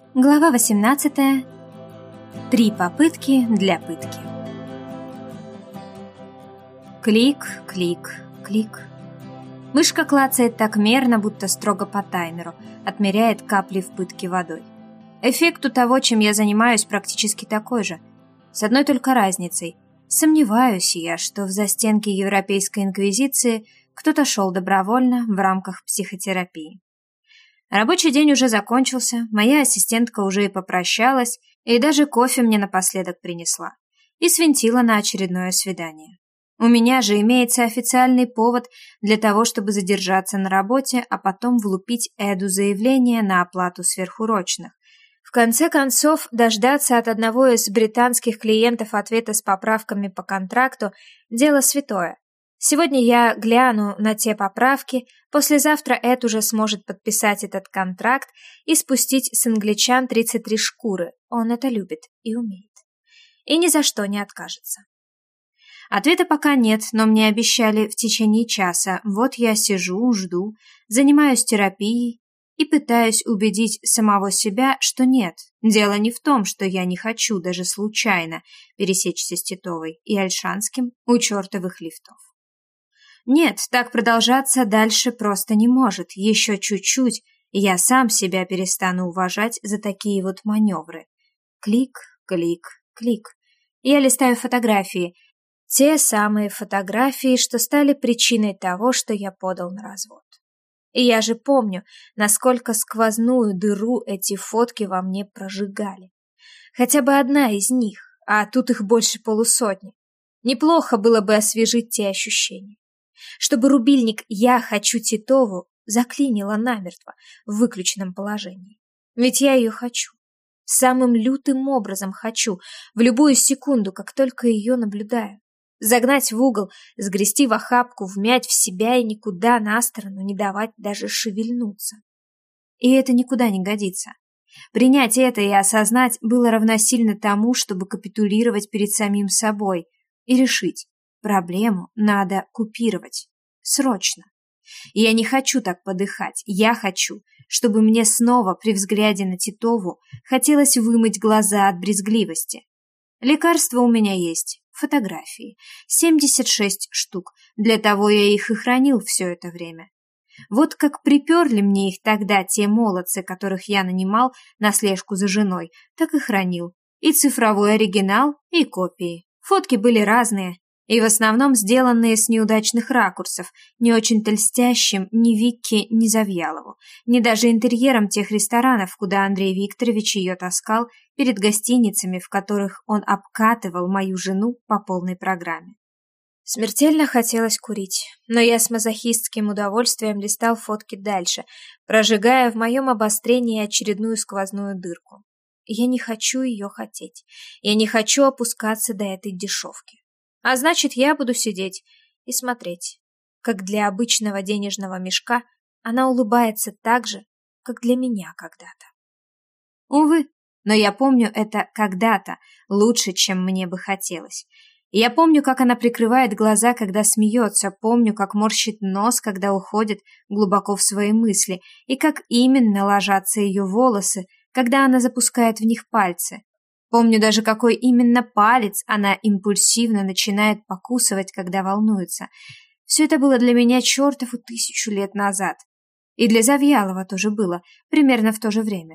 Глава 18. 3 попытки для пытки. Клик, клик, клик. Мышка клацает так мерно, будто строго по таймеру, отмеряет капли в пытке водой. Эффект у того, чем я занимаюсь, практически такой же. С одной только разницей. Сомневаюсь я, что в застенки Европейской инквизиции кто-то шел добровольно в рамках психотерапии. Рабочий день уже закончился, моя ассистентка уже и попрощалась, и даже кофе мне напоследок принесла. И свинтила на очередное свидание. У меня же имеется официальный повод для того, чтобы задержаться на работе, а потом влупить Эду заявление на оплату сверхурочных. В конце концов, дождаться от одного из британских клиентов ответа с поправками по контракту – дело святое. Сегодня я гляну на те поправки, послезавтра Эд уже сможет подписать этот контракт и спустить с англичан 33 шкуры. Он это любит и умеет. И ни за что не откажется. Ответа пока нет, но мне обещали в течение часа. Вот я сижу, жду, занимаюсь терапией и пытаюсь убедить самого себя, что нет. Дело не в том, что я не хочу даже случайно пересечься с Титовой и Ольшанским у чертовых лифтов. Нет, так продолжаться дальше просто не может. Еще чуть-чуть, и я сам себя перестану уважать за такие вот маневры. Клик, клик, клик. Я листаю фотографии. Те самые фотографии, что стали причиной того, что я подал на развод. И я же помню, насколько сквозную дыру эти фотки во мне прожигали. Хотя бы одна из них, а тут их больше полусотни. Неплохо было бы освежить те ощущения. Чтобы рубильник «Я хочу Титову» заклинило намертво в выключенном положении. Ведь я ее хочу. Самым лютым образом хочу, в любую секунду, как только ее наблюдаю. Загнать в угол, сгрести в охапку, вмять в себя и никуда на сторону не давать даже шевельнуться. И это никуда не годится. Принять это и осознать было равносильно тому, чтобы капитулировать перед самим собой и решить. Проблему надо купировать. Срочно. И я не хочу так подыхать. Я хочу, чтобы мне снова при взгляде на Титову хотелось вымыть глаза от брезгливости. Лекарства у меня есть. Фотографии. 76 штук. Для того я их и хранил все это время. Вот как приперли мне их тогда те молодцы, которых я нанимал на слежку за женой, так и хранил. И цифровой оригинал, и копии. Фотки были разные. И в основном сделанные с неудачных ракурсов, не очень-то льстящим ни Викке, ни Завьялову, ни даже интерьером тех ресторанов, куда Андрей Викторович ее таскал перед гостиницами, в которых он обкатывал мою жену по полной программе. Смертельно хотелось курить, но я с мазохистским удовольствием листал фотки дальше, прожигая в моем обострении очередную сквозную дырку. Я не хочу ее хотеть, я не хочу опускаться до этой дешевки. А значит, я буду сидеть и смотреть, как для обычного денежного мешка она улыбается так же, как для меня когда-то. Увы, но я помню это когда-то лучше, чем мне бы хотелось. Я помню, как она прикрывает глаза, когда смеется, помню, как морщит нос, когда уходит глубоко в свои мысли, и как именно ложатся ее волосы, когда она запускает в них пальцы. Помню даже, какой именно палец она импульсивно начинает покусывать, когда волнуется. Все это было для меня чертову 1000 лет назад. И для Завьялова тоже было, примерно в то же время.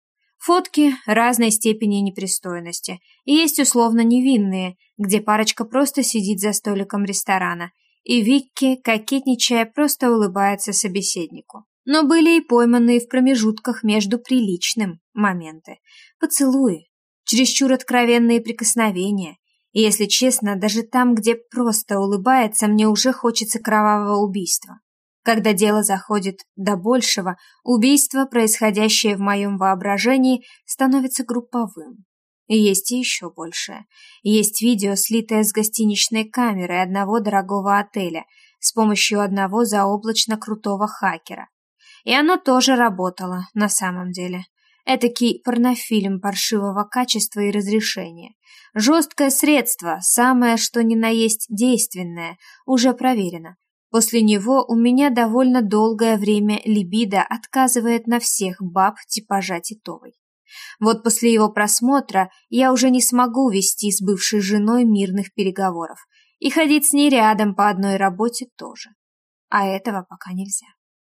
Фотки разной степени непристойности. И есть условно невинные, где парочка просто сидит за столиком ресторана, и Викки, кокетничая, просто улыбается собеседнику. Но были и пойманные в промежутках между приличным моменты. Поцелуи. Чересчур откровенные прикосновения. И, если честно, даже там, где просто улыбается, мне уже хочется кровавого убийства. Когда дело заходит до большего, убийство, происходящее в моем воображении, становится групповым. И есть и еще большее. Есть видео, слитое с гостиничной камеры одного дорогого отеля с помощью одного заоблачно крутого хакера. И оно тоже работало на самом деле. Этакий порнофильм паршивого качества и разрешения. Жесткое средство, самое что ни на есть действенное, уже проверено. После него у меня довольно долгое время либидо отказывает на всех баб типажа Титовой. Вот после его просмотра я уже не смогу вести с бывшей женой мирных переговоров. И ходить с ней рядом по одной работе тоже. А этого пока нельзя.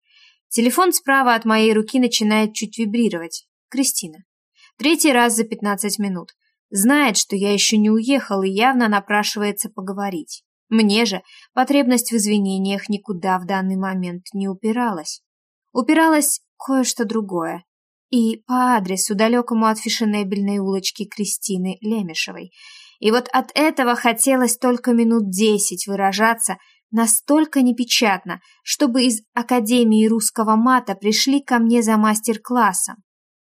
Телефон справа от моей руки начинает чуть вибрировать. Кристина. 3-й раз за 15 минут. Знает, что я еще не уехал и явно напрашивается поговорить. Мне же потребность в извинениях никуда в данный момент не упиралась. Упиралось кое-что другое. И по адресу, далекому от фешенебельной улочки Кристины Лемешевой. И вот от этого хотелось только минут 10 выражаться настолько непечатно, чтобы из Академии русского мата пришли ко мне за мастер-классом.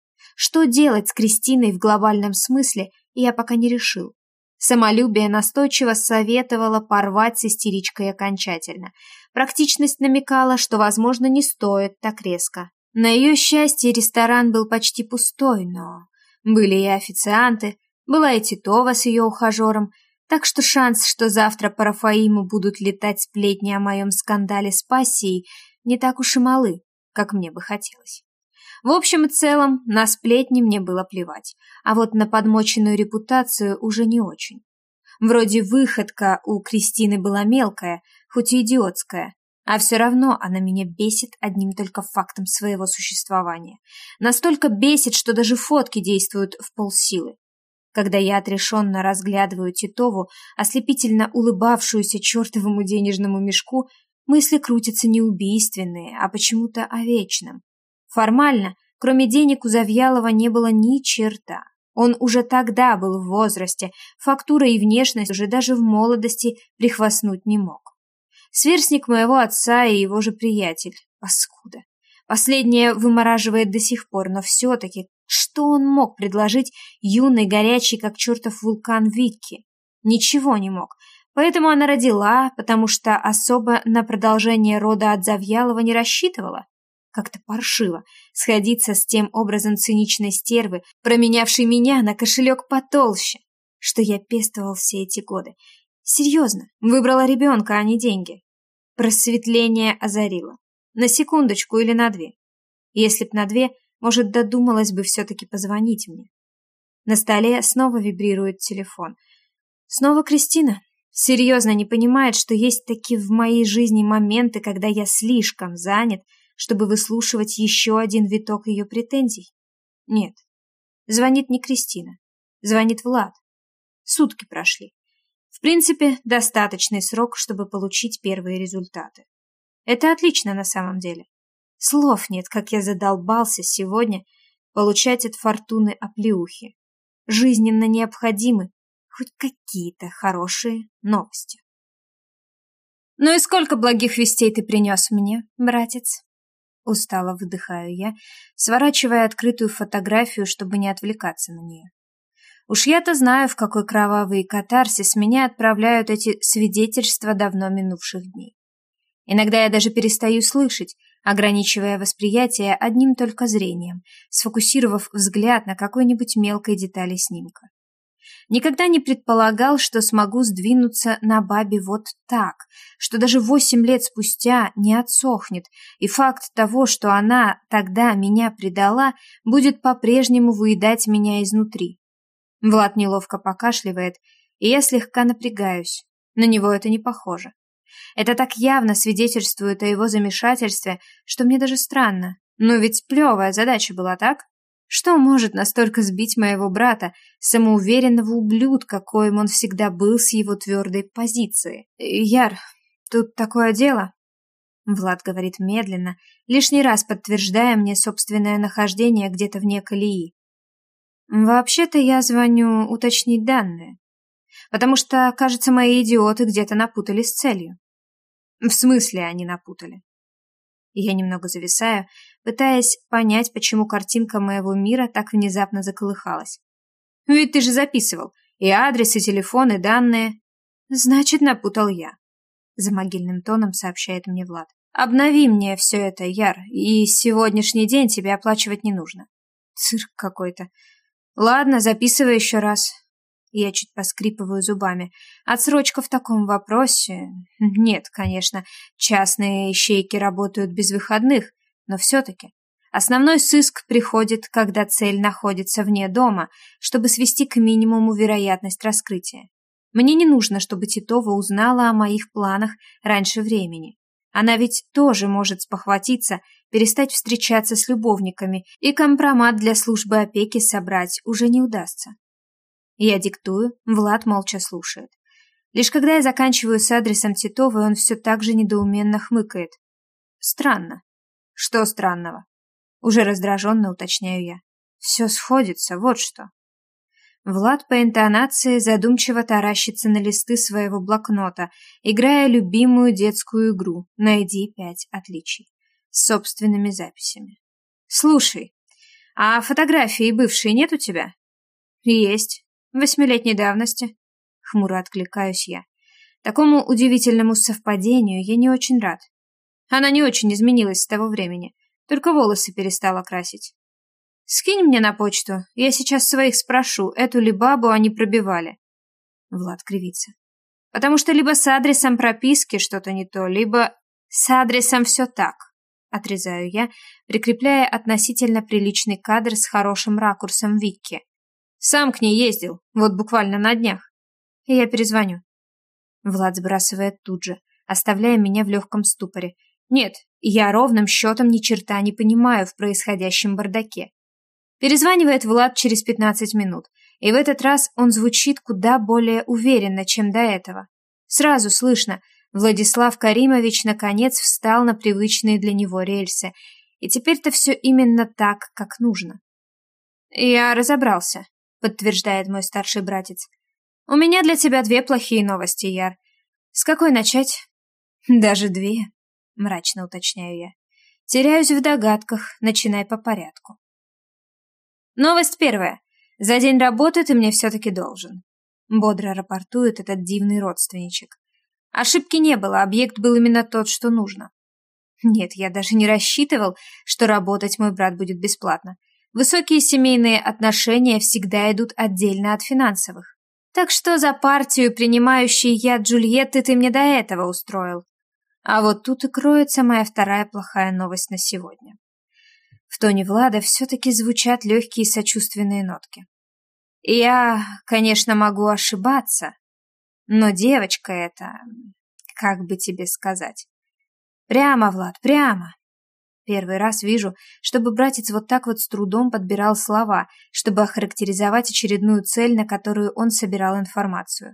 Что делать с Кристиной в глобальном смысле, я пока не решил. Самолюбие настойчиво советовало порвать с истеричкой окончательно. Практичность намекала, что, возможно, не стоит так резко. На ее счастье ресторан был почти пустой, но были и официанты, была и Титова с ее ухажером, так что шанс, что завтра по Рафаиму будут летать сплетни о моем скандале с пассией, не так уж и малы, как мне бы хотелось. В общем и целом, на сплетни мне было плевать, а вот на подмоченную репутацию уже не очень. Вроде выходка у Кристины была мелкая, хоть и идиотская, а все равно она меня бесит одним только фактом своего существования. Настолько бесит, что даже фотки действуют в полсилы. Когда я отрешенно разглядываю Титову, ослепительно улыбавшуюся чертовому денежному мешку, мысли крутятся не убийственные, а почему-то о вечном. Формально, кроме денег у Завьялова не было ни черта. Он уже тогда был в возрасте, фактура и внешность уже даже в молодости прихвастнуть не мог. Сверстник моего отца и его же приятель. Паскуда. Последнее вымораживает до сих пор, но все-таки, что он мог предложить юной, горячей, как чертов вулкан Викке? Ничего не мог. Поэтому она родила, потому что особо на продолжение рода от Завьялова не рассчитывала. Как-то паршиво сходиться с тем образом циничной стервы, променявшей меня на кошелек потолще, что я пестовал все эти годы. Серьезно, выбрала ребенка, а не деньги. Просветление озарило. На секундочку или на 2. Если б на 2, может, додумалась бы все-таки позвонить мне. На столе снова вибрирует телефон. Снова Кристина. Серьезно не понимает, что есть такие в моей жизни моменты, когда я слишком занят, чтобы выслушивать еще один виток ее претензий? Нет. Звонит не Кристина. Звонит Влад. Сутки прошли. В принципе, достаточный срок, чтобы получить первые результаты. Это отлично на самом деле. Слов нет, как я задолбался сегодня получать от Фортуны оплеухи. Жизненно необходимы хоть какие-то хорошие новости. «Ну и сколько благих вестей ты принес мне, братец?» Устало выдыхаю я, сворачивая открытую фотографию, чтобы не отвлекаться на нее. Уж я-то знаю, в какой кровавый катарсис меня отправляют эти свидетельства давно минувших дней. Иногда я даже перестаю слышать, ограничивая восприятие одним только зрением, сфокусировав взгляд на какой-нибудь мелкой детали снимка. Никогда не предполагал, что смогу сдвинуться на бабе вот так, что даже 8 лет спустя не отсохнет, и факт того, что она тогда меня предала, будет по-прежнему выедать меня изнутри. Влад неловко покашливает, и я слегка напрягаюсь. На него это не похоже. Это так явно свидетельствует о его замешательстве, что мне даже странно. Но ведь плевая задача была, так? Что может настолько сбить моего брата, самоуверенного ублюдка, коим он всегда был с его твердой позиции? «Яр, тут такое дело», — Влад говорит медленно, лишний раз подтверждая мне собственное нахождение где-то вне колеи. «Вообще-то я звоню уточнить данные, потому что, кажется, мои идиоты где-то напутали с целью». «В смысле они напутали?» Я немного зависаю, пытаясь понять, почему картинка моего мира так внезапно заколыхалась. «Ведь ты же записывал и адрес, и телефон, и данные». «Значит, напутал я», — за могильным тоном сообщает мне Влад. «Обнови мне все это, Яр, и сегодняшний день тебе оплачивать не нужно». Цирк какой-то. Ладно, записывай еще раз. Я чуть поскрипываю зубами. Отсрочка в таком вопросе... Нет, конечно, частные ищейки работают без выходных, но все-таки. Основной сыск приходит, когда цель находится вне дома, чтобы свести к минимуму вероятность раскрытия. Мне не нужно, чтобы Титова узнала о моих планах раньше времени. Она ведь тоже может спохватиться, перестать встречаться с любовниками, и компромат для службы опеки собрать уже не удастся. Я диктую, Влад молча слушает. Лишь когда я заканчиваю с адресом Титовой, он все так же недоуменно хмыкает. Странно. Что странного? Уже раздраженно уточняю я. Все сходится, вот что. Влад по интонации задумчиво таращится на листы своего блокнота, играя любимую детскую игру «Найди 5 отличий» с собственными записями. «Слушай, а фотографии бывшие нет у тебя?» «Есть. 8-летней давности». Хмуро откликаюсь я. Такому удивительному совпадению я не очень рад. Она не очень изменилась с того времени, только волосы перестала красить. «Скинь мне на почту, я сейчас своих спрошу, эту ли бабу они пробивали». Влад кривится. «Потому что либо с адресом прописки что-то не то, либо с адресом все так», отрезаю я, прикрепляя относительно приличный кадр с хорошим ракурсом Викки. «Сам к ней ездил, вот буквально на днях. И я перезвоню». Влад сбрасывает тут же, оставляя меня в легком ступоре. Нет, я ровным счетом ни черта не понимаю в происходящем бардаке. Перезванивает Влад через 15 минут, и в этот раз он звучит куда более уверенно, чем до этого. Сразу слышно, Владислав Каримович наконец встал на привычные для него рельсы, и теперь-то все именно так, как нужно. «Я разобрался», — подтверждает мой старший братец. «У меня для тебя 2 плохие новости, Яр. С какой начать?» «Даже 2», — мрачно уточняю я. Теряюсь в догадках, начинай по порядку. Новость первая. За день работы ты мне все-таки должен. Бодро рапортует этот дивный родственничек. Ошибки не было, объект был именно тот, что нужно. Нет, я даже не рассчитывал, что работать мой брат будет бесплатно. Высокие семейные отношения всегда идут отдельно от финансовых. Так что за партию, принимающей яд Джульетты, ты мне до этого устроил. А вот тут и кроется моя вторая плохая новость на сегодня. В тоне Влада все-таки звучат легкие сочувственные нотки. Я, конечно, могу ошибаться, но девочка эта, как бы тебе сказать. Прямо, Влад, прямо. Первый раз вижу, чтобы братец вот так вот с трудом подбирал слова, чтобы охарактеризовать очередную цель, на которую он собирал информацию.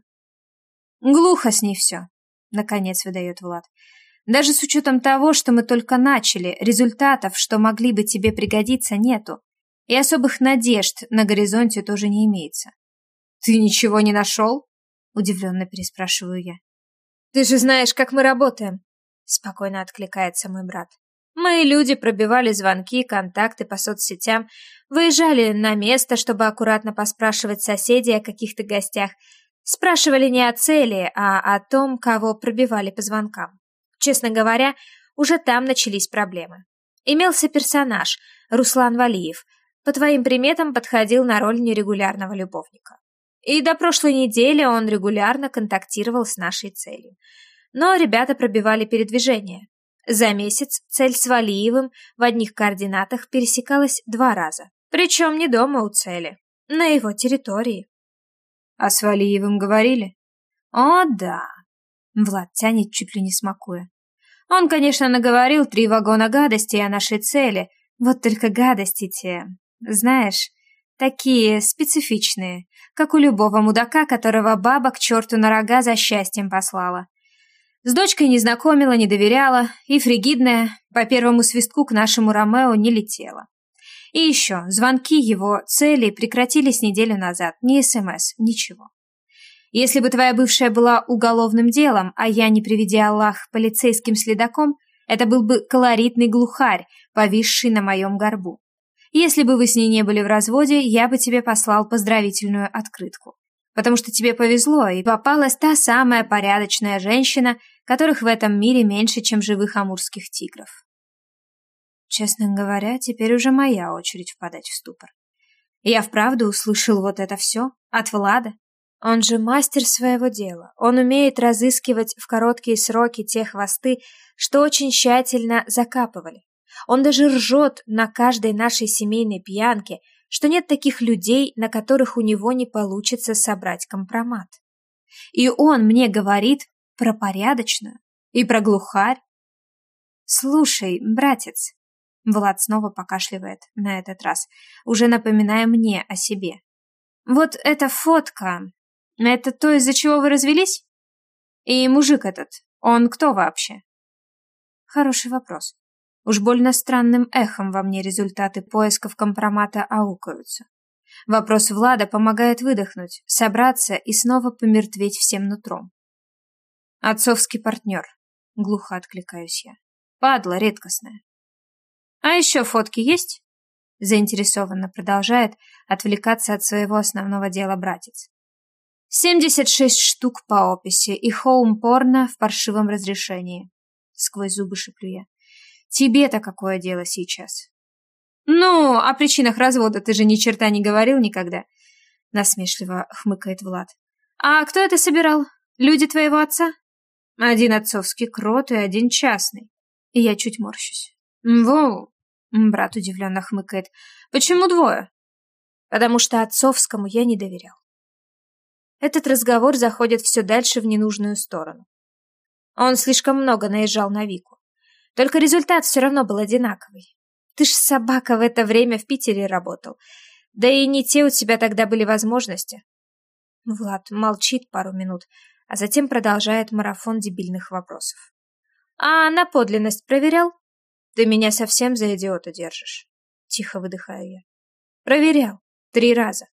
Глухо с ней все, наконец выдает Влад. Даже с учетом того, что мы только начали, результатов, что могли бы тебе пригодиться, нету. И особых надежд на горизонте тоже не имеется. «Ты ничего не нашел?» – удивленно переспрашиваю я. «Ты же знаешь, как мы работаем», – спокойно откликается мой брат. «Мои люди пробивали звонки, контакты по соцсетям, выезжали на место, чтобы аккуратно поспрашивать соседей о каких-то гостях. Спрашивали не о цели, а о том, кого пробивали по звонкам. Честно говоря, уже там начались проблемы. Имелся персонаж, Руслан Валиев, по твоим приметам подходил на роль нерегулярного любовника. И до прошлой недели он регулярно контактировал с нашей целью. Но ребята пробивали передвижение. За месяц цель с Валиевым в одних координатах пересекалась 2 раза. Причем не дома у цели, на его территории. А с Валиевым говорили? О, да. Влад тянет, чуть ли не смакуя. Он, конечно, наговорил 3 вагона гадостей о нашей цели, вот только гадости те, знаешь, такие специфичные, как у любого мудака, которого баба к черту на рога за счастьем послала. С дочкой не знакомила, не доверяла, и фригидная по первому свистку к нашему Ромео не летела. И еще, звонки его цели прекратились неделю назад, ни СМС, ничего. Если бы твоя бывшая была уголовным делом, а я, не приведи Аллах, полицейским следаком, это был бы колоритный глухарь, повисший на моем горбу. Если бы вы с ней не были в разводе, я бы тебе послал поздравительную открытку. Потому что тебе повезло, и попалась та самая порядочная женщина, которых в этом мире меньше, чем живых амурских тигров. Честно говоря, теперь уже моя очередь впадать в ступор. Я вправду услышал вот это все от Влада. Он же мастер своего дела. Он умеет разыскивать в короткие сроки те хвосты, что очень тщательно закапывали. Он даже ржет на каждой нашей семейной пьянке, что нет таких людей, на которых у него не получится собрать компромат. И он мне говорит про порядочную и про глухарь. Слушай, братец, Влад снова покашливает на этот раз, уже напоминая мне о себе. Вот эта фотка, это то, из-за чего вы развелись? И мужик этот, он кто вообще? Хороший вопрос. Уж больно странным эхом во мне результаты поисков компромата аукаются. Вопрос Влада помогает выдохнуть, собраться и снова помертветь всем нутром. Отцовский партнер, глухо откликаюсь я. Падла редкостная. А еще фотки есть? Заинтересованно продолжает отвлекаться от своего основного дела братец. 76 штук по описи и хоум-порно в паршивом разрешении. Сквозь зубы шеплю я. Тебе-то какое дело сейчас? Ну, о причинах развода ты же ни черта не говорил никогда. Насмешливо хмыкает Влад. А кто это собирал? Люди твоего отца? Один отцовский крот и один частный. И я чуть морщусь. Воу. Брат удивленно хмыкает. Почему двое? Потому что отцовскому я не доверял. Этот разговор заходит все дальше в ненужную сторону. Он слишком много наезжал на Вику. Только результат все равно был одинаковый. Ты ж, собака, в это время в Питере работал. Да и не те у тебя тогда были возможности. Влад молчит пару минут, а затем продолжает марафон дебильных вопросов. А на подлинность проверял? Ты меня совсем за идиота держишь. Тихо выдыхаю я. Проверял. 3 раза.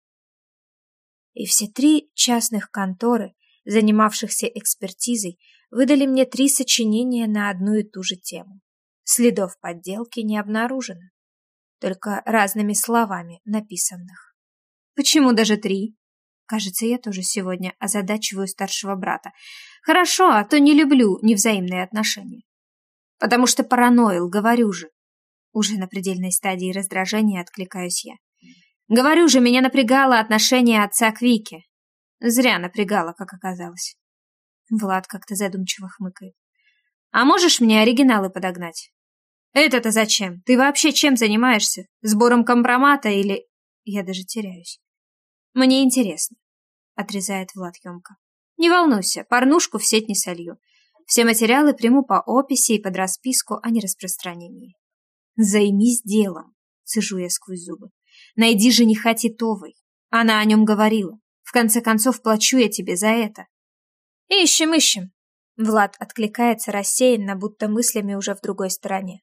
И все 3 частных конторы, занимавшихся экспертизой, выдали мне 3 сочинения на одну и ту же тему. Следов подделки не обнаружено, только разными словами написанных. Почему даже 3? Кажется, я тоже сегодня озадачиваю старшего брата. Хорошо, а то не люблю невзаимные отношения. Потому что параноил, говорю же. Уже на предельной стадии раздражения откликаюсь я. Говорю же, меня напрягало отношение отца к Вике. Зря напрягало, как оказалось. Влад как-то задумчиво хмыкает. А можешь мне оригиналы подогнать? Это-то зачем? Ты вообще чем занимаешься? Сбором компромата или... Я даже теряюсь. Мне интересно, отрезает Влад емко. Не волнуйся, порнушку в сеть не солью. Все материалы приму по описи и под расписку о нераспространении. Займись делом, цежу я сквозь зубы. Найди жениха Титовой. Она о нем говорила. В конце концов, плачу я тебе за это. Ищем, ищем. Влад откликается рассеянно, будто мыслями уже в другой стороне.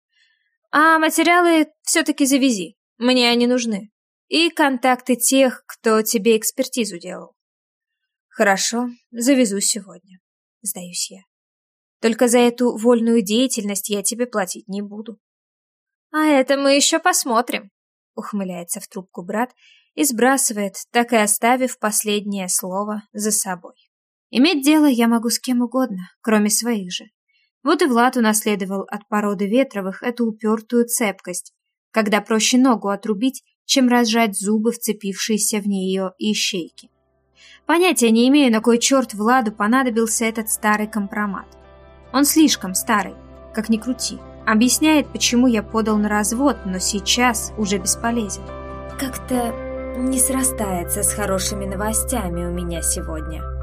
А материалы все-таки завези. Мне они нужны. И контакты тех, кто тебе экспертизу делал. Хорошо, завезу сегодня. Сдаюсь я. Только за эту вольную деятельность я тебе платить не буду. А это мы еще посмотрим. Ухмыляется в трубку брат и сбрасывает, так и оставив последнее слово за собой. Иметь дело я могу с кем угодно, кроме своих же. Вот и Влад унаследовал от породы Ветровых эту упертую цепкость, когда проще ногу отрубить, чем разжать зубы, вцепившиеся в нее ищейки. Понятия не имею, на кой черт Владу понадобился этот старый компромат. Он слишком старый, как ни крути. Объясняет, почему я подал на развод, но сейчас уже бесполезен. Как-то не срастается с хорошими новостями у меня сегодня.